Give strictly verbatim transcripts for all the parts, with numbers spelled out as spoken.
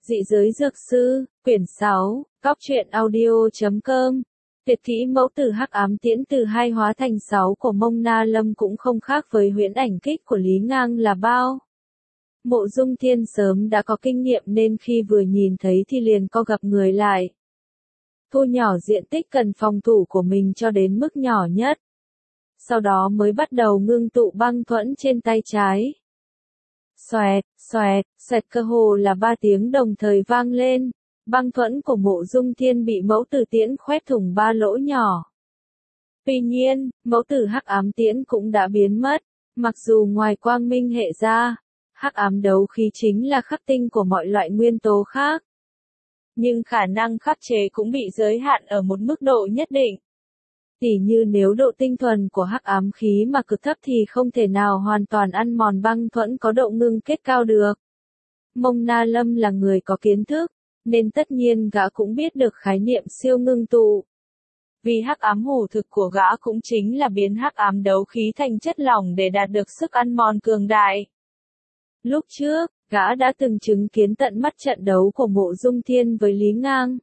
Dị giới dược sư, quyển sáu, góc truyện audio chấm com. Tuyệt kỹ mẫu tử hắc ám tiễn từ hai hóa thành sáu của Mông Na Lâm cũng không khác với huyễn ảnh kích của Lý Ngang là bao. Mộ Dung Thiên sớm đã có kinh nghiệm nên khi vừa nhìn thấy thì liền co gặp người lại. Thu nhỏ diện tích cần phòng thủ của mình cho đến mức nhỏ nhất. Sau đó mới bắt đầu ngưng tụ băng thuẫn trên tay trái. Xoẹt, xoẹt, xoẹt, cơ hồ là ba tiếng đồng thời vang lên. Băng thuẫn của Mộ Dung Thiên bị mẫu tử tiễn khoét thủng ba lỗ nhỏ. Tuy nhiên, mẫu tử hắc ám tiễn cũng đã biến mất. Mặc dù ngoài quang minh hệ ra, hắc ám đấu khí chính là khắc tinh của mọi loại nguyên tố khác. Nhưng khả năng khắc chế cũng bị giới hạn ở một mức độ nhất định. Tỉ như nếu độ tinh thuần của hắc ám khí mà cực thấp thì không thể nào hoàn toàn ăn mòn băng thuẫn có độ ngưng kết cao được. Mông Na Lâm là người có kiến thức, nên tất nhiên gã cũng biết được khái niệm siêu ngưng tụ. Vì hắc ám hủ thực của gã cũng chính là biến hắc ám đấu khí thành chất lỏng để đạt được sức ăn mòn cường đại. Lúc trước, gã đã từng chứng kiến tận mắt trận đấu của Mộ Dung Thiên với Lý Ngang.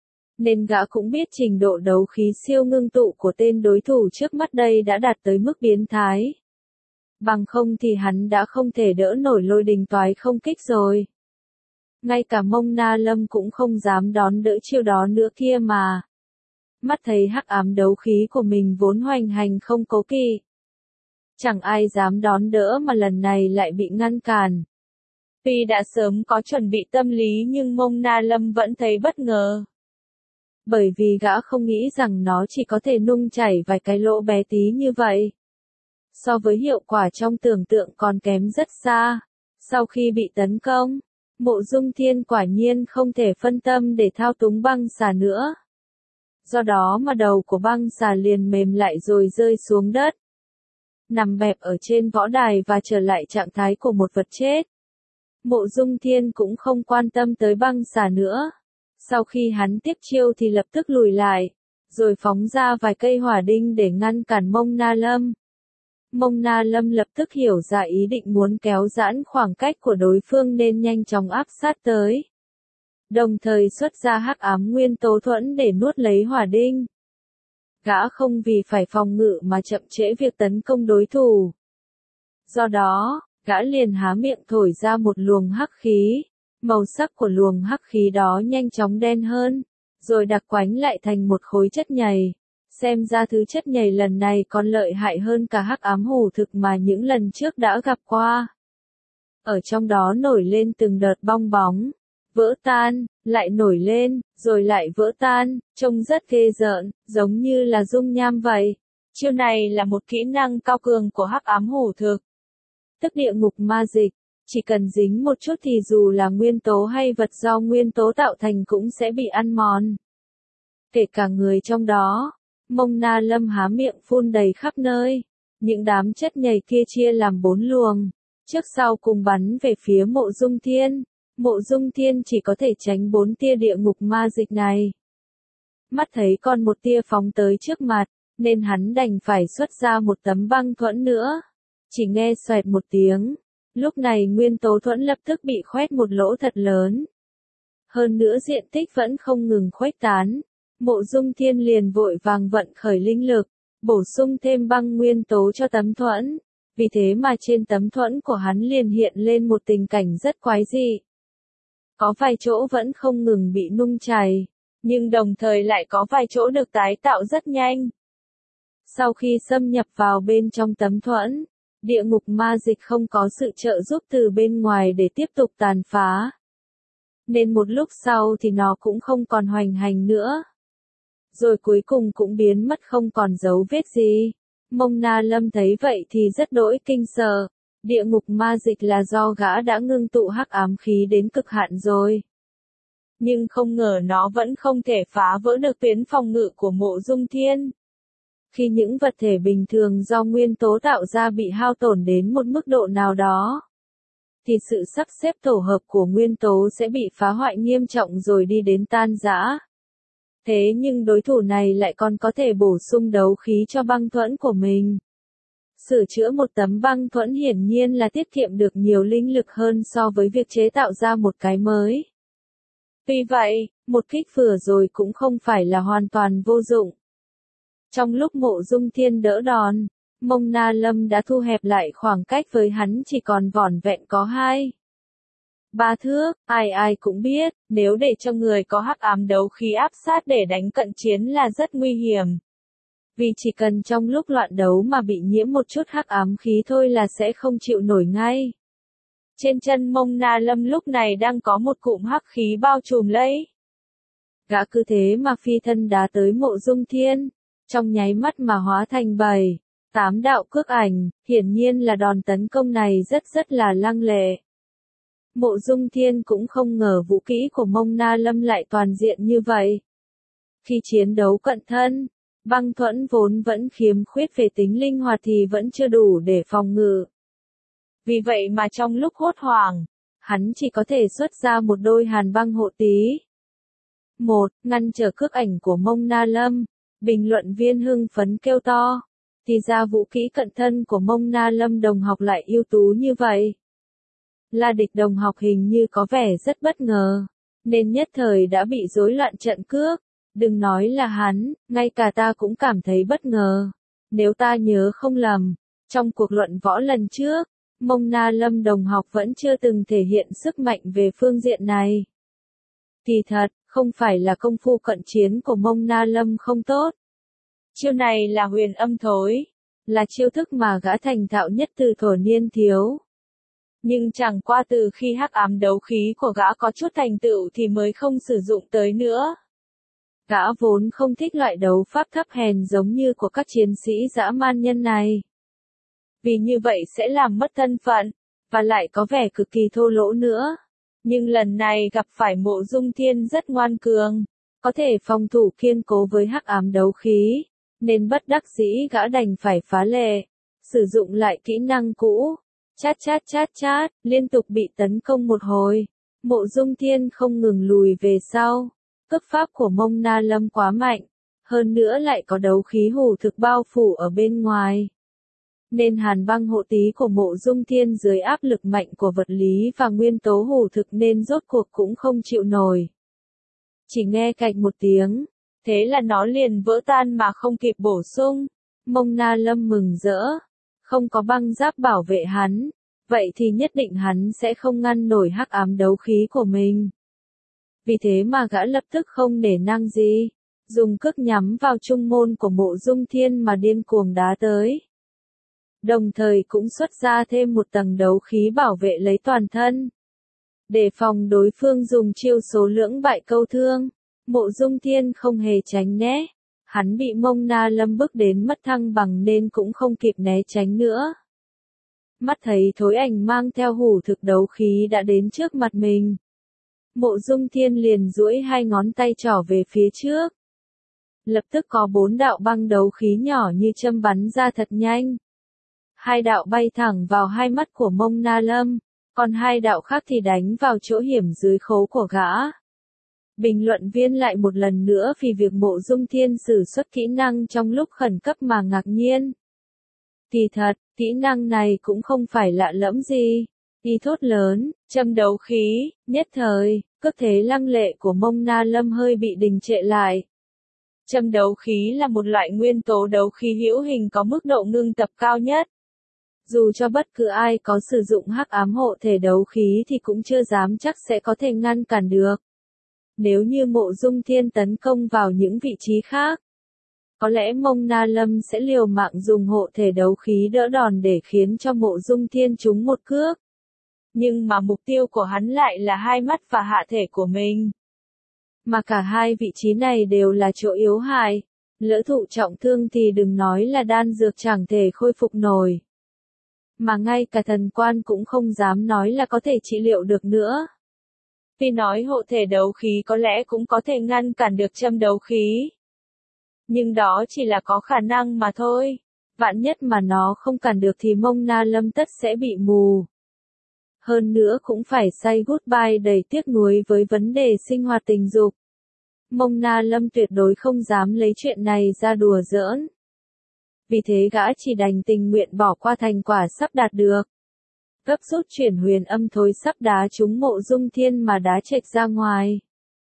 Nên gã cũng biết trình độ đấu khí siêu ngưng tụ của tên đối thủ trước mắt đây đã đạt tới mức biến thái. Bằng không thì hắn đã không thể đỡ nổi lôi đình toái không kích rồi. Ngay cả Mông Na Lâm cũng không dám đón đỡ chiêu đó nữa kia mà. Mắt thấy hắc ám đấu khí của mình vốn hoành hành không cố kỵ. Chẳng ai dám đón đỡ mà lần này lại bị ngăn cản. Tuy đã sớm có chuẩn bị tâm lý nhưng Mông Na Lâm vẫn thấy bất ngờ. Bởi vì gã không nghĩ rằng nó chỉ có thể nung chảy vài cái lỗ bé tí như vậy. So với hiệu quả trong tưởng tượng còn kém rất xa. Sau khi bị tấn công, Mộ Dung Thiên quả nhiên không thể phân tâm để thao túng băng xà nữa. Do đó mà đầu của băng xà liền mềm lại rồi rơi xuống đất. Nằm bẹp ở trên võ đài và trở lại trạng thái của một vật chết. Mộ Dung Thiên cũng không quan tâm tới băng xà nữa. Sau khi hắn tiếp chiêu thì lập tức lùi lại, rồi phóng ra vài cây hỏa đinh để ngăn cản Mông Na Lâm. Mông Na Lâm lập tức hiểu ra ý định muốn kéo giãn khoảng cách của đối phương nên nhanh chóng áp sát tới. Đồng thời xuất ra hắc ám nguyên tố thuẫn để nuốt lấy hỏa đinh. Gã không vì phải phòng ngự mà chậm trễ việc tấn công đối thủ. Do đó, gã liền há miệng thổi ra một luồng hắc khí. Màu sắc của luồng hắc khí đó nhanh chóng đen hơn, rồi đặc quánh lại thành một khối chất nhầy. Xem ra thứ chất nhầy lần này còn lợi hại hơn cả hắc ám hủ thực mà những lần trước đã gặp qua. Ở trong đó nổi lên từng đợt bong bóng, vỡ tan, lại nổi lên, rồi lại vỡ tan, trông rất ghê rợn, giống như là dung nham vậy. Chiêu này là một kỹ năng cao cường của hắc ám hủ thực, tức địa ngục ma dịch. Chỉ cần dính một chút thì dù là nguyên tố hay vật do nguyên tố tạo thành cũng sẽ bị ăn mòn. Kể cả người trong đó, Mông Na Lâm há miệng phun đầy khắp nơi. Những đám chất nhầy kia chia làm bốn luồng, trước sau cùng bắn về phía Mộ Dung Thiên. Mộ Dung Thiên chỉ có thể tránh bốn tia địa ngục ma dịch này. Mắt thấy còn một tia phóng tới trước mặt, nên hắn đành phải xuất ra một tấm băng thuẫn nữa. Chỉ nghe xoẹt một tiếng. Lúc này nguyên tố thuẫn lập tức bị khoét một lỗ thật lớn. Hơn nữa diện tích vẫn không ngừng khuếch tán. Mộ Dung Thiên liền vội vàng vận khởi linh lực, bổ sung thêm băng nguyên tố cho tấm thuẫn. Vì thế mà trên tấm thuẫn của hắn liền hiện lên một tình cảnh rất quái dị. Có vài chỗ vẫn không ngừng bị nung chảy, nhưng đồng thời lại có vài chỗ được tái tạo rất nhanh. Sau khi xâm nhập vào bên trong tấm thuẫn, địa ngục ma dịch không có sự trợ giúp từ bên ngoài để tiếp tục tàn phá. Nên một lúc sau thì nó cũng không còn hoành hành nữa. Rồi cuối cùng cũng biến mất không còn dấu vết gì. Mông Na Lâm thấy vậy thì rất đỗi kinh sợ. Địa ngục ma dịch là do gã đã ngưng tụ hắc ám khí đến cực hạn rồi. Nhưng không ngờ nó vẫn không thể phá vỡ được tuyến phòng ngự của Mộ Dung Thiên. Khi những vật thể bình thường do nguyên tố tạo ra bị hao tổn đến một mức độ nào đó, thì sự sắp xếp tổ hợp của nguyên tố sẽ bị phá hoại nghiêm trọng rồi đi đến tan rã. Thế nhưng đối thủ này lại còn có thể bổ sung đấu khí cho băng thuẫn của mình. Sửa chữa một tấm băng thuẫn hiển nhiên là tiết kiệm được nhiều linh lực hơn so với việc chế tạo ra một cái mới. Tuy vậy, một kích vừa rồi cũng không phải là hoàn toàn vô dụng. Trong lúc Mộ Dung Thiên đỡ đòn, Mông Na Lâm đã thu hẹp lại khoảng cách với hắn chỉ còn vỏn vẹn có hai. Ba thước, ai ai cũng biết, nếu để cho người có hắc ám đấu khí áp sát để đánh cận chiến là rất nguy hiểm. Vì chỉ cần trong lúc loạn đấu mà bị nhiễm một chút hắc ám khí thôi là sẽ không chịu nổi ngay. Trên chân Mông Na Lâm lúc này đang có một cụm hắc khí bao trùm lấy. Gã cứ thế mà phi thân đá tới Mộ Dung Thiên, trong nháy mắt mà hóa thành bảy, tám đạo cước ảnh, hiển nhiên là đòn tấn công này rất rất là lăng lệ. Mộ Dung Thiên cũng không ngờ vũ kỹ của Mông Na Lâm lại toàn diện như vậy. Khi chiến đấu cận thân, băng thuẫn vốn vẫn khiếm khuyết về tính linh hoạt thì vẫn chưa đủ để phòng ngự. Vì vậy mà trong lúc hốt hoảng, hắn chỉ có thể xuất ra một đôi hàn băng hộ tí. Một, ngăn trở cước ảnh của Mông Na Lâm, bình luận viên hưng phấn kêu to. Thì ra vũ kỹ cận thân của Mông Na Lâm đồng học lại ưu tú như vậy. La Địch đồng học hình như có vẻ rất bất ngờ, nên nhất thời đã bị rối loạn trận cước. Đừng nói là hắn, ngay cả ta cũng cảm thấy bất ngờ. Nếu ta nhớ không lầm, trong cuộc luận võ lần trước, Mông Na Lâm đồng học vẫn chưa từng thể hiện sức mạnh về phương diện này. Kỳ thật, không phải là công phu cận chiến của Mông Na Lâm không tốt. Chiêu này là huyền âm thối, là chiêu thức mà gã thành thạo nhất từ thuở niên thiếu. Nhưng chẳng qua từ khi hắc ám đấu khí của gã có chút thành tựu thì mới không sử dụng tới nữa. Gã vốn không thích loại đấu pháp thấp hèn giống như của các chiến sĩ dã man nhân này. Vì như vậy sẽ làm mất thân phận, và lại có vẻ cực kỳ thô lỗ nữa. Nhưng lần này gặp phải Mộ Dung Thiên rất ngoan cường, có thể phòng thủ kiên cố với hắc ám đấu khí, nên bất đắc dĩ gã đành phải phá lệ, sử dụng lại kỹ năng cũ. Chát chát chát chát, liên tục bị tấn công một hồi. Mộ Dung Thiên không ngừng lùi về sau. Cước pháp của Mông Na Lâm quá mạnh, hơn nữa lại có đấu khí hủ thực bao phủ ở bên ngoài. Nên hàn băng hộ tí của Mộ Dung Thiên dưới áp lực mạnh của vật lý và nguyên tố hủ thực nên rốt cuộc cũng không chịu nổi. Chỉ nghe cạch một tiếng, thế là nó liền vỡ tan mà không kịp bổ sung. Mông Na Lâm mừng rỡ, không có băng giáp bảo vệ hắn, vậy thì nhất định hắn sẽ không ngăn nổi hắc ám đấu khí của mình. Vì thế mà gã lập tức không nể nang gì, dùng cước nhắm vào trung môn của Mộ Dung Thiên mà điên cuồng đá tới. Đồng thời cũng xuất ra thêm một tầng đấu khí bảo vệ lấy toàn thân. Để phòng đối phương dùng chiêu số lưỡng bại câu thương, Mộ Dung Thiên không hề tránh né. Hắn bị Mông Na Lâm bức đến mất thăng bằng nên cũng không kịp né tránh nữa. Mắt thấy thối ảnh mang theo hủ thực đấu khí đã đến trước mặt mình. Mộ Dung Thiên liền duỗi hai ngón tay trỏ về phía trước. Lập tức có bốn đạo băng đấu khí nhỏ như châm bắn ra thật nhanh. Hai đạo bay thẳng vào hai mắt của Mông Na Lâm, còn hai đạo khác thì đánh vào chỗ hiểm dưới khấu của gã. Bình luận viên lại một lần nữa vì việc Mộ Dung Thiên sử xuất kỹ năng trong lúc khẩn cấp mà ngạc nhiên. Kỳ thật, kỹ năng này cũng không phải lạ lẫm gì. Y thốt lớn, châm đấu khí, nhất thời, cước thế lăng lệ của Mông Na Lâm hơi bị đình trệ lại. Châm đấu khí là một loại nguyên tố đấu khí hữu hình có mức độ ngưng tập cao nhất. Dù cho bất cứ ai có sử dụng hắc ám hộ thể đấu khí thì cũng chưa dám chắc sẽ có thể ngăn cản được. Nếu như Mộ Dung Thiên tấn công vào những vị trí khác, có lẽ Mông Na Lâm sẽ liều mạng dùng hộ thể đấu khí đỡ đòn để khiến cho Mộ Dung Thiên trúng một cước. Nhưng mà mục tiêu của hắn lại là hai mắt và hạ thể của mình. Mà cả hai vị trí này đều là chỗ yếu hại. Lỡ thụ trọng thương thì đừng nói là đan dược chẳng thể khôi phục nổi. Mà ngay cả thần quan cũng không dám nói là có thể trị liệu được nữa. Vì nói hộ thể đấu khí có lẽ cũng có thể ngăn cản được châm đấu khí. Nhưng đó chỉ là có khả năng mà thôi. Vạn nhất mà nó không cản được thì Mông Na Lâm tất sẽ bị mù. Hơn nữa cũng phải say goodbye đầy tiếc nuối với vấn đề sinh hoạt tình dục. Mông Na Lâm tuyệt đối không dám lấy chuyện này ra đùa giỡn. Vì thế gã chỉ đành tình nguyện bỏ qua thành quả sắp đạt được. Gấp rút chuyển huyền âm thối sắp đá trúng Mộ Dung Thiên mà đá chệch ra ngoài.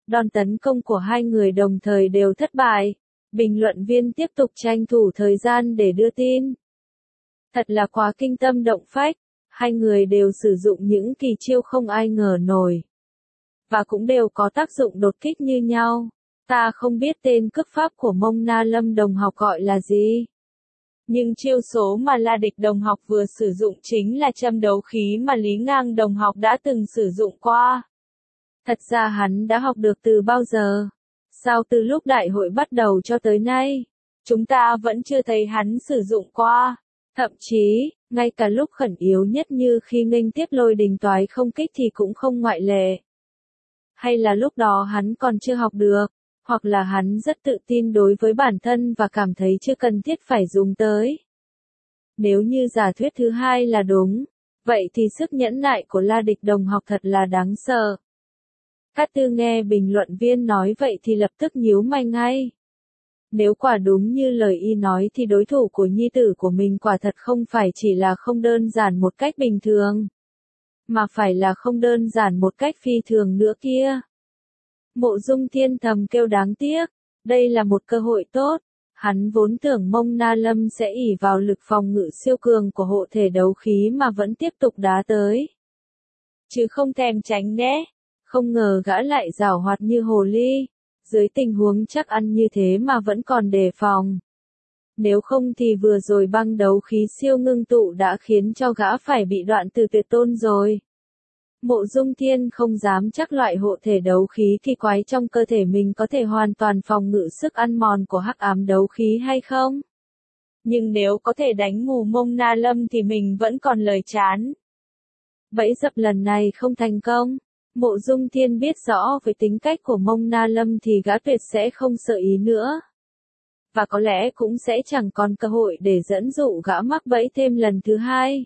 Đòn tấn công của hai người đồng thời đều thất bại. Bình luận viên tiếp tục tranh thủ thời gian để đưa tin. Thật là quá kinh tâm động phách, hai người đều sử dụng những kỳ chiêu không ai ngờ nổi. Và cũng đều có tác dụng đột kích như nhau. Ta không biết tên cước pháp của Mông Na Lâm đồng học gọi là gì. Nhưng chiêu số mà La Địch đồng học vừa sử dụng chính là châm đấu khí mà Lý Ngang đồng học đã từng sử dụng qua. Thật ra hắn đã học được từ bao giờ? Sao từ lúc đại hội bắt đầu cho tới nay, chúng ta vẫn chưa thấy hắn sử dụng qua. Thậm chí, ngay cả lúc khẩn yếu nhất như khi nghênh tiếp Lôi Đình toái không kích thì cũng không ngoại lệ. Hay là lúc đó hắn còn chưa học được, hoặc là hắn rất tự tin đối với bản thân và cảm thấy chưa cần thiết phải dùng tới. Nếu như giả thuyết thứ hai là đúng, vậy thì sức nhẫn nại của La Địch đồng học thật là đáng sợ. Cát Tư nghe bình luận viên nói vậy thì lập tức nhíu mày ngay. Nếu quả đúng như lời y nói thì đối thủ của nhi tử của mình quả thật không phải chỉ là không đơn giản một cách bình thường, mà phải là không đơn giản một cách phi thường nữa kia. Mộ Dung Thiên thầm kêu đáng tiếc, đây là một cơ hội tốt. Hắn vốn tưởng Mông Na Lâm sẽ ỷ vào lực phòng ngự siêu cường của hộ thể đấu khí mà vẫn tiếp tục đá tới. Chứ không thèm tránh né. Không ngờ gã lại giảo hoạt như hồ ly, dưới tình huống chắc ăn như thế mà vẫn còn đề phòng. Nếu không thì vừa rồi băng đấu khí siêu ngưng tụ đã khiến cho gã phải bị đoạn từ tuyệt tôn rồi. Mộ Dung Thiên không dám chắc loại hộ thể đấu khí kỳ quái trong cơ thể mình có thể hoàn toàn phòng ngự sức ăn mòn của hắc ám đấu khí hay không. Nhưng nếu có thể đánh mù Mông Na Lâm thì mình vẫn còn lời chán. Bẫy dập lần này không thành công. Mộ Dung Thiên biết rõ với tính cách của Mông Na Lâm thì gã tuyệt sẽ không sợ ý nữa. Và có lẽ cũng sẽ chẳng còn cơ hội để dẫn dụ gã mắc bẫy thêm lần thứ hai.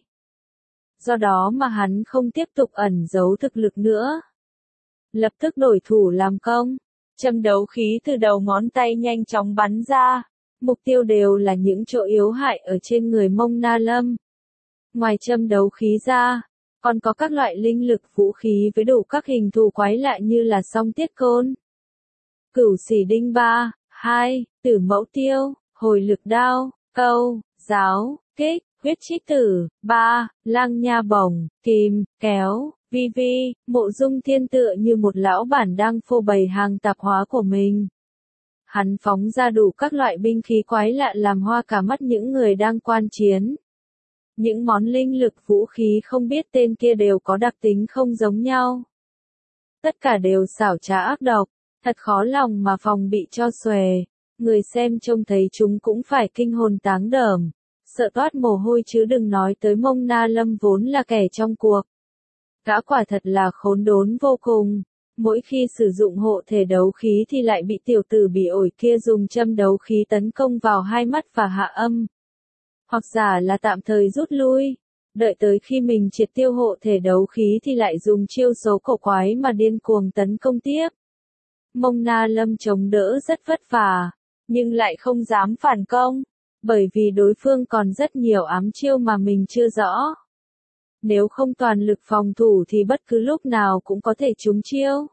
Do đó mà hắn không tiếp tục ẩn giấu thực lực nữa. Lập tức đổi thủ làm công. Châm đấu khí từ đầu ngón tay nhanh chóng bắn ra. Mục tiêu đều là những chỗ yếu hại ở trên người Mông Na Lâm. Ngoài châm đấu khí ra, còn có các loại linh lực vũ khí với đủ các hình thù quái lạ như là song tiết côn, cửu xỉ đinh ba, hai, tử mẫu tiêu, hồi lực đao, câu, giáo, kích, huyết trích tử, ba, lang nha bổng, kìm, kéo, vi vi. Mộ Dung Thiên tựa như một lão bản đang phô bày hàng tạp hóa của mình. Hắn phóng ra đủ các loại binh khí quái lạ làm hoa cả mắt những người đang quan chiến. Những món linh lực vũ khí không biết tên kia đều có đặc tính không giống nhau. Tất cả đều xảo trá ác độc, thật khó lòng mà phòng bị cho xuề. Người xem trông thấy chúng cũng phải kinh hồn táng đờm, sợ toát mồ hôi chứ đừng nói tới Mông Na Lâm vốn là kẻ trong cuộc. Gã quả thật là khốn đốn vô cùng. Mỗi khi sử dụng hộ thể đấu khí thì lại bị tiểu tử bị ổi kia dùng châm đấu khí tấn công vào hai mắt và hạ âm. Hoặc giả là tạm thời rút lui, đợi tới khi mình triệt tiêu hộ thể đấu khí thì lại dùng chiêu số cổ quái mà điên cuồng tấn công tiếp. Mông Na Lâm chống đỡ rất vất vả, nhưng lại không dám phản công, bởi vì đối phương còn rất nhiều ám chiêu mà mình chưa rõ. Nếu không toàn lực phòng thủ thì bất cứ lúc nào cũng có thể trúng chiêu.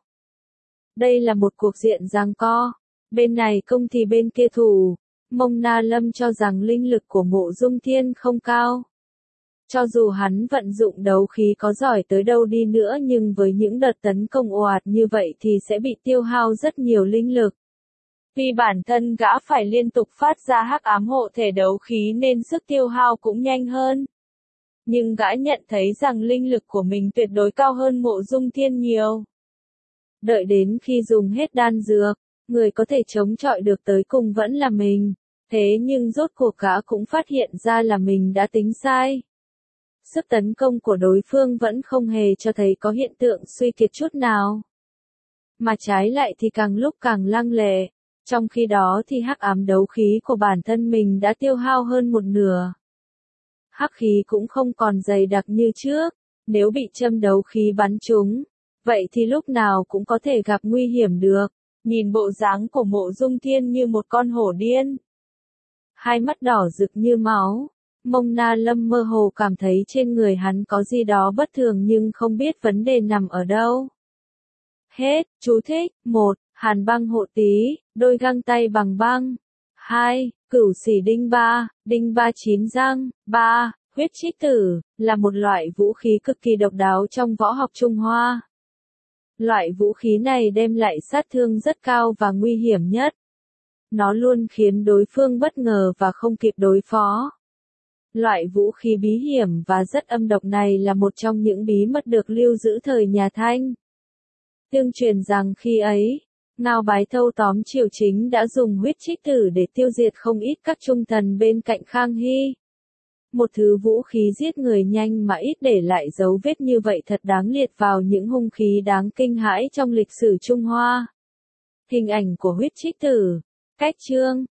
Đây là một cuộc diện giằng co, bên này công thì bên kia thủ. Mông Na Lâm cho rằng linh lực của Mộ Dung Thiên không cao. Cho dù hắn vận dụng đấu khí có giỏi tới đâu đi nữa nhưng với những đợt tấn công ồ ạt như vậy thì sẽ bị tiêu hao rất nhiều linh lực. Vì bản thân gã phải liên tục phát ra hắc ám hộ thể đấu khí nên sức tiêu hao cũng nhanh hơn. Nhưng gã nhận thấy rằng linh lực của mình tuyệt đối cao hơn Mộ Dung Thiên nhiều. Đợi đến khi dùng hết đan dược, người có thể chống chọi được tới cùng vẫn là mình. Thế nhưng rốt cuộc gã cũng phát hiện ra là mình đã tính sai. Sức tấn công của đối phương vẫn không hề cho thấy có hiện tượng suy kiệt chút nào. Mà trái lại thì càng lúc càng lăng lệ. Trong khi đó thì hắc ám đấu khí của bản thân mình đã tiêu hao hơn một nửa. Hắc khí cũng không còn dày đặc như trước. Nếu bị châm đấu khí bắn trúng, vậy thì lúc nào cũng có thể gặp nguy hiểm được. Nhìn bộ dáng của Mộ Dung Thiên như một con hổ điên. Hai mắt đỏ rực như máu. Mông Na Lâm mơ hồ cảm thấy trên người hắn có gì đó bất thường nhưng không biết vấn đề nằm ở đâu. Hết, chú thích, một. Hàn băng hộ tý, đôi găng tay bằng băng. hai. Cửu xỉ đinh ba, đinh ba chín răng. ba. Huyết trích tử, là một loại vũ khí cực kỳ độc đáo trong võ học Trung Hoa. Loại vũ khí này đem lại sát thương rất cao và nguy hiểm nhất. Nó luôn khiến đối phương bất ngờ và không kịp đối phó. Loại vũ khí bí hiểm và rất âm độc này là một trong những bí mật được lưu giữ thời nhà Thanh. Tương truyền rằng khi ấy, Ngao Bái thâu tóm triều chính đã dùng huyết trích tử để tiêu diệt không ít các trung thần bên cạnh Khang Hy. Một thứ vũ khí giết người nhanh mà ít để lại dấu vết như vậy thật đáng liệt vào những hung khí đáng kinh hãi trong lịch sử Trung Hoa. Hình ảnh của huyết trích tử. Cách chương